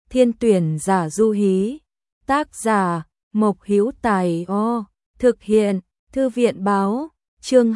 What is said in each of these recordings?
Thiên tuyển giả Du Hí. Tác giả Mộc Hữu Tài. Thực hiện Thư viện báo. Chương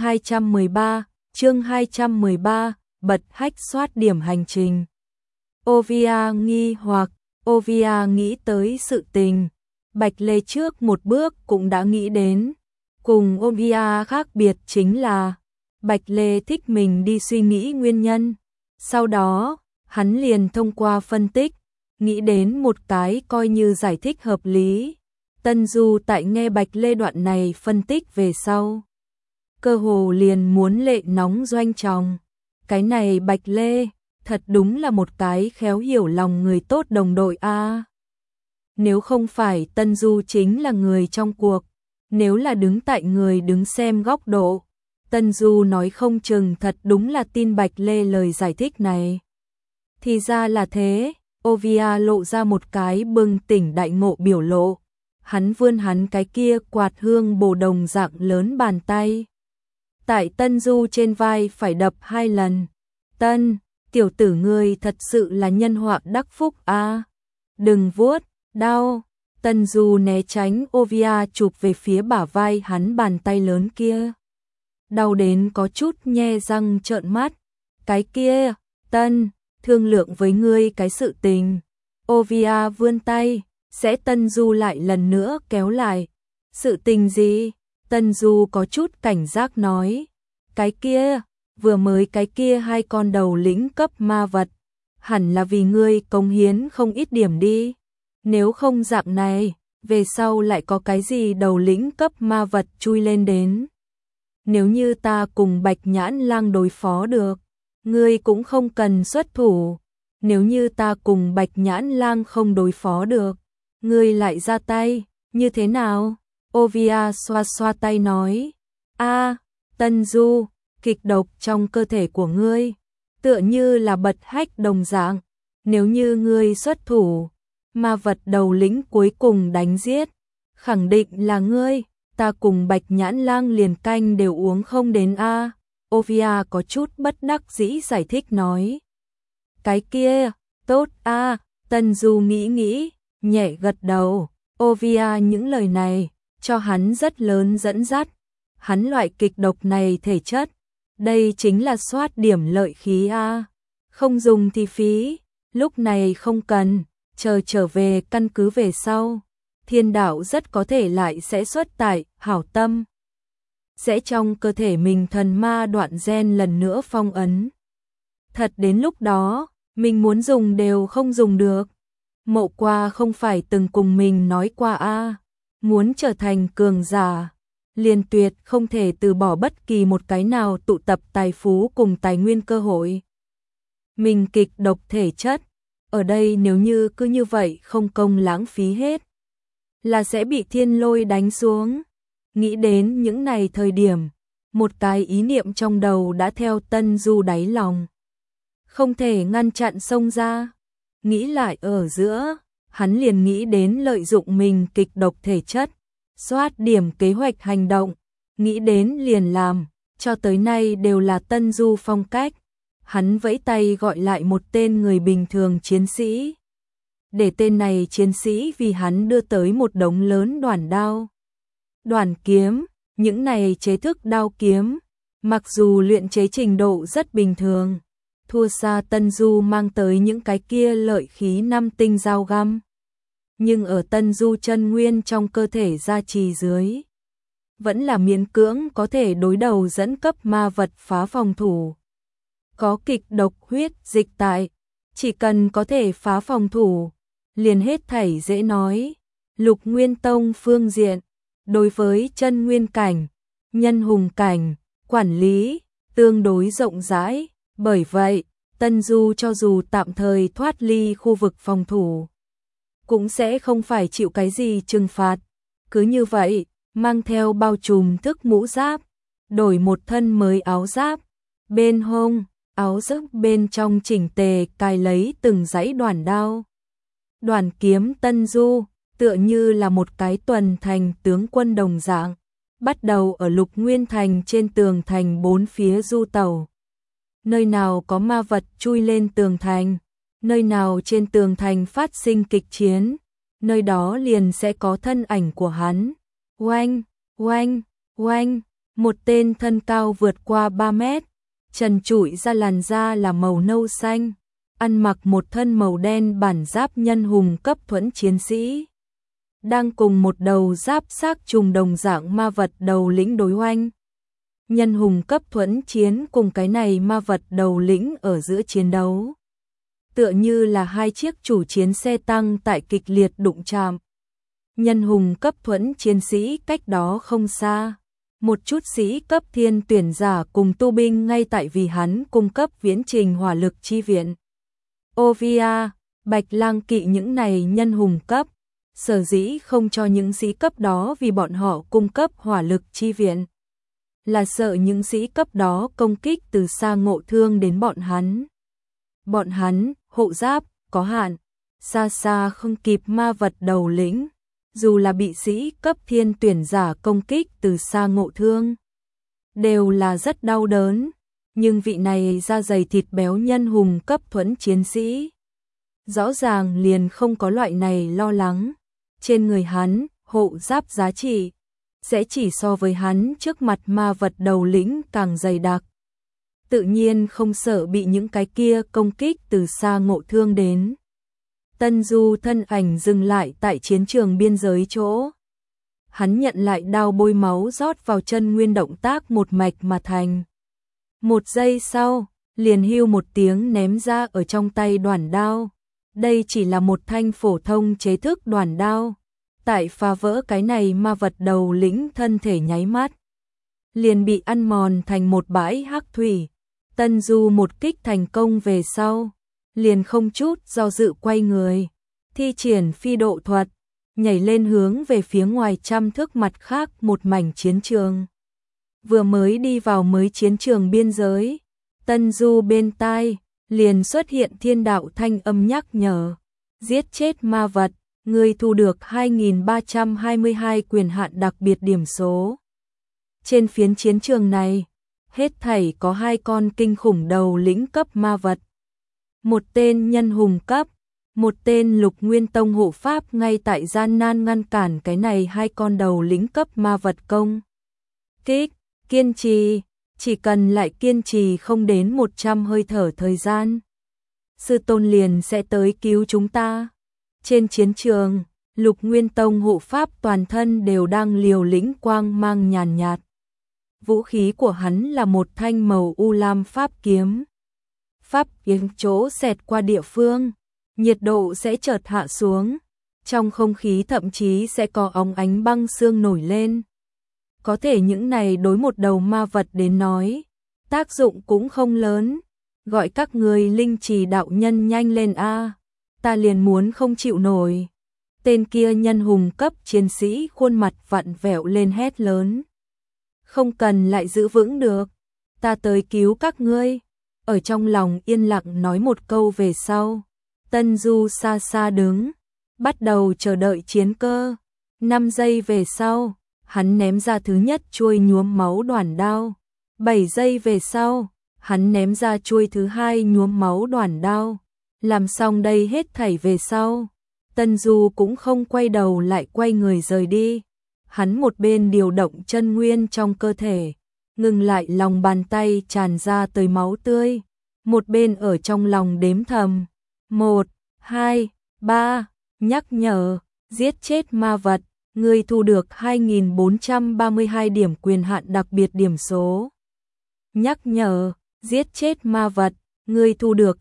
213, bật hách soát điểm hành trình. Ovia nghi hoặc, Ovia nghĩ tới sự tình. Bạch Lê trước một bước cũng đã nghĩ đến. Cùng Ovia khác biệt chính là Bạch Lê thích mình đi suy nghĩ nguyên nhân. Sau đó, hắn liền thông qua phân tích, nghĩ đến một cái coi như giải thích hợp lý. Tân Du tại nghe Bạch Lê đoạn này phân tích về sau, cơ hồ liền muốn lệ nóng doanh tròng. Cái này Bạch Lê, thật đúng là một cái khéo hiểu lòng người tốt đồng đội a. Nếu không phải Tân Du chính là người trong cuộc, nếu là đứng tại người đứng xem góc độ, Tân Du nói không chừng thật đúng là tin Bạch Lê lời giải thích này. Thì ra là thế, Ovia lộ ra một cái bừng tỉnh đại ngộ biểu lộ. Hắn vươn hắn cái kia quạt hương bồ đồng dạng lớn bàn tay. Tại Tân Du trên vai phải đập 2 lần. Tân, tiểu tử ngươi thật sự là nhân họa đắc phúc a. Đừng vuốt, đau. Tân Du né tránh Ovia chụp về phía bả vai hắn bàn tay lớn kia. Đau đến có chút nhe răng trợn mắt. Cái kia, Tân, thương lượng với ngươi cái sự tình. Ovia vươn tay, sẽ Tân Du lại lần nữa kéo lại. Sự tình gì? Tân Du có chút cảnh giác nói. Cái kia, vừa mới cái kia 2 con đầu lĩnh cấp ma vật. Hẳn là vì ngươi cống hiến không ít điểm đi. Nếu không dạng này, về sau lại có cái gì đầu lĩnh cấp ma vật chui lên đến. Nếu như ta cùng Bạch Nhãn Lang đối phó được, ngươi cũng không cần xuất thủ. Nếu như ta cùng Bạch Nhãn Lang không đối phó được, ngươi lại ra tay, như thế nào? Ovia xoa xoa tay nói. Tân Du, kịch độc trong cơ thể của ngươi, tựa như là bật hách đồng dạng. Nếu như ngươi xuất thủ, ma vật đầu lĩnh cuối cùng đánh giết, khẳng định là ngươi, ta cùng Bạch Nhãn Lang liền canh đều uống không đến a. Ovia có chút bất đắc dĩ giải thích nói. Cái kia, tốt a. Tân Du nghĩ, nhẹ gật đầu. Ovia những lời này, cho hắn rất lớn dẫn dắt. Hắn loại kịch độc này thể chất, đây chính là soát điểm lợi khí a. Không dùng thì phí, lúc này không cần, chờ trở về căn cứ về sau. Thiên đạo rất có thể lại sẽ xuất tại hảo tâm. Sẽ trong cơ thể mình thần ma đoạn gen lần nữa phong ấn. Thật đến lúc đó, mình muốn dùng đều không dùng được. Mộ Qua không phải từng cùng mình nói qua a, muốn trở thành cường giả, liền tuyệt không thể từ bỏ bất kỳ một cái nào tụ tập tài phú cùng tài nguyên cơ hội. Mình kịch độc thể chất, ở đây nếu như cứ như vậy không công lãng phí hết, là sẽ bị thiên lôi đánh xuống. Nghĩ đến những này thời điểm, một cái ý niệm trong đầu đã theo Tân Du đáy lòng. Không thể ngăn chặn xông ra. Nghĩ lại ở giữa, hắn liền nghĩ đến lợi dụng mình kịch độc thể chất, soát điểm kế hoạch hành động, nghĩ đến liền làm, cho tới nay đều là Tân Du phong cách. Hắn vẫy tay gọi lại một tên người bình thường chiến sĩ. Để tên này chiến sĩ vì hắn đưa tới một đống lớn đoản đao, đoản kiếm, những này chế thức đao kiếm, mặc dù luyện chế trình độ rất bình thường, thua xa Tân Du mang tới những cái kia lợi khí 5 tinh dao găm. Nhưng ở Tân Du chân nguyên trong cơ thể gia trì dưới, vẫn là miễn cưỡng có thể đối đầu dẫn cấp ma vật phá phòng thủ. Có kịch độc huyết dịch tại, chỉ cần có thể phá phòng thủ, liền hết thảy dễ nói. Lục Nguyên Tông phương diện, đối với chân nguyên cảnh, nhân hùng cảnh, quản lý, tương đối rộng rãi. Bởi vậy, Tân Du cho dù tạm thời thoát ly khu vực phòng thủ, cũng sẽ không phải chịu cái gì trừng phạt. Cứ như vậy, mang theo bao trùm thức mũ giáp, đổi một thân mới áo giáp, bên hông, áo giáp bên trong chỉnh tề cài lấy từng dãy đoản đao. Đoản kiếm Tân Du, tựa như là một cái tuần thành tướng quân đồng dạng, bắt đầu ở Lục Nguyên Thành trên tường thành 4 phía du tẩu. Nơi nào có ma vật chui lên tường thành, Nơi nào trên tường thành phát sinh kịch chiến, nơi đó liền sẽ có thân ảnh của hắn. Oanh, oanh, oanh, một tên thân cao vượt qua 3 mét, trần trụi ra làn da là màu nâu xanh, ăn mặc một thân màu đen bản giáp nhân hùng cấp thuẫn chiến sĩ. Đang cùng một đầu giáp xác trùng đồng dạng ma vật đầu lĩnh đối oanh. Nhân hùng cấp thuẫn chiến cùng cái này ma vật đầu lĩnh ở giữa chiến đấu. Tựa như là hai chiếc chủ chiến xe tăng tại kịch liệt đụng chạm. Nhân hùng cấp thuẫn chiến sĩ cách đó không xa. Một chút sĩ cấp thiên tuyển giả cùng tu binh ngay tại vì hắn cung cấp viễn trình hỏa lực chi viện. Ovia, Bạch Lang kỵ những này nhân hùng cấp, sở dĩ không cho những sĩ cấp đó vì bọn họ cung cấp hỏa lực chi viện. Là sợ những sĩ cấp đó công kích từ xa ngộ thương đến bọn hắn. Bọn hắn, hộ giáp, có hạn, xa xa không kịp ma vật đầu lĩnh. Dù là bị sĩ cấp thiên tuyển giả công kích từ xa ngộ thương, đều là rất đau đớn, nhưng vị này da dày thịt béo nhân hùng cấp thuẫn chiến sĩ, rõ ràng liền không có loại này lo lắng. Trên người hắn, hộ giáp giá trị, sẽ chỉ so với hắn trước mặt ma vật đầu lĩnh càng dày đặc. Tự nhiên không sợ bị những cái kia công kích từ xa ngộ thương đến. Tân Du thân ảnh dừng lại tại chiến trường biên giới chỗ. Hắn nhận lại đao bôi máu rót vào chân nguyên động tác một mạch mà thành. Một giây sau, liền hưu một tiếng ném ra ở trong tay đoản đao. Đây chỉ là một thanh phổ thông chế thức đoản đao. Tại phá vỡ cái này ma vật đầu lĩnh thân thể nháy mắt, liền bị ăn mòn thành một bãi hắc thủy. Tân Du một kích thành công về sau, liền không chút do dự quay người, thi triển phi độ thuật, nhảy lên hướng về phía ngoài trăm thước mặt khác một mảnh chiến trường. Vừa mới đi vào mới chiến trường biên giới, Tân Du bên tai liền xuất hiện thiên đạo thanh âm nhắc nhở, giết chết ma vật, ngươi thu được 2322 quyền hạn đặc biệt điểm số. Trên phiến chiến trường này, hết thảy có 2 con kinh khủng đầu lĩnh cấp ma vật. Một tên nhân hùng cấp, một tên Lục Nguyên Tông hộ pháp ngay tại gian nan ngăn cản cái này 2 con đầu lĩnh cấp ma vật công kích, kiên trì, chỉ cần lại kiên trì không đến 100 hơi thở thời gian, sư tôn liền sẽ tới cứu chúng ta. Trên chiến trường, Lục Nguyên Tông hộ pháp toàn thân đều đang liều lĩnh quang mang nhàn nhạt. Vũ khí của hắn là một thanh màu u lam pháp kiếm. Pháp kiếm chỗ xẹt qua địa phương, nhiệt độ sẽ chợt hạ xuống, trong không khí thậm chí sẽ có óng ánh băng sương nổi lên. Có thể những này đối một đầu ma vật đến nói, tác dụng cũng không lớn. Gọi các người linh trì đạo nhân nhanh lên a, ta liền muốn không chịu nổi. Tên kia nhân hùng cấp chiến sĩ khuôn mặt vặn vẹo lên hét lớn. Không cần lại giữ vững được, ta tới cứu các ngươi. Ở trong lòng yên lặng nói một câu về sau, Tân Du xa xa đứng, bắt đầu chờ đợi chiến cơ. 5 giây về sau, hắn ném ra thứ nhất chuôi nhuốm máu đoản đao. 7 giây về sau, hắn ném ra chuôi thứ hai nhuốm máu đoản đao. Làm xong đây hết thảy về sau, Tân Du cũng không quay đầu lại quay người rời đi. Hắn một bên điều động chân nguyên trong cơ thể, ngừng lại lòng bàn tay tràn ra tới máu tươi, một bên ở trong lòng đếm thầm, 1, 2, 3, nhắc nhở, giết chết ma vật, ngươi thu được 2432 điểm quyền hạn đặc biệt điểm số. Nhắc nhở, giết chết ma vật, ngươi thu được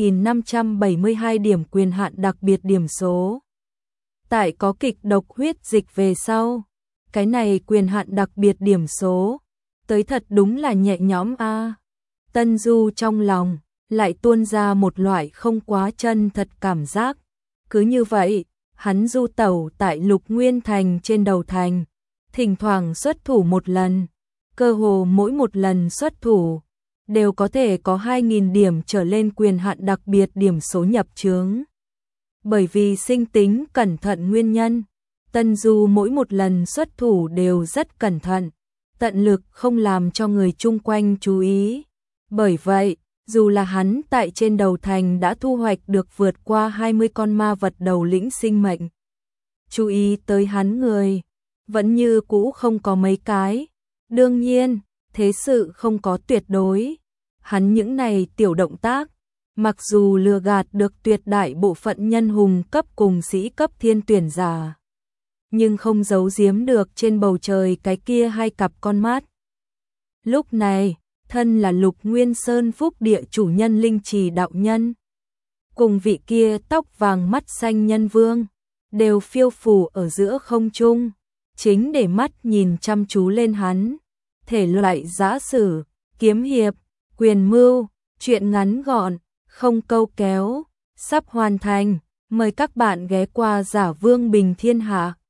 2572 điểm quyền hạn đặc biệt điểm số. Tại có kịch độc huyết dịch về sau, cái này quyền hạn đặc biệt điểm số, tới thật đúng là nhẹ nhõm a. Tân Du trong lòng lại tuôn ra một loại không quá chân thật cảm giác. Cứ như vậy, hắn du tẩu tại Lục Nguyên Thành trên đầu thành, thỉnh thoảng xuất thủ một lần, cơ hồ mỗi một lần xuất thủ đều có thể có 2000 điểm trở lên quyền hạn đặc biệt điểm số nhập chướng. Bởi vì sinh tính cẩn thận nguyên nhân, Tân Du mỗi một lần xuất thủ đều rất cẩn thận, tận lực không làm cho người chung quanh chú ý. Bởi vậy, Dù là hắn tại trên đầu thành đã thu hoạch được vượt qua 20 con ma vật đầu lĩnh sinh mệnh. Chú ý tới hắn người, vẫn như cũ không có mấy cái. Đương nhiên, thế sự không có tuyệt đối. Hắn những này tiểu động tác, mặc dù lừa gạt được tuyệt đại bộ phận nhân hùng cấp cùng sĩ cấp thiên tuyển giả, nhưng không giấu giếm được trên bầu trời cái kia hai cặp con mắt. Lúc này, thân là Lục Nguyên Sơn Phúc Địa chủ nhân Linh Trì đạo nhân, cùng vị kia tóc vàng mắt xanh nhân vương, đều phiêu phù ở giữa không trung, chính để mắt nhìn chăm chú lên hắn. Thể loại giã sử, kiếm hiệp, quyền mưu, truyện ngắn gọn, không câu kéo, sắp hoàn thành, mời các bạn ghé qua Giả Vương Bình Thiên Hạ.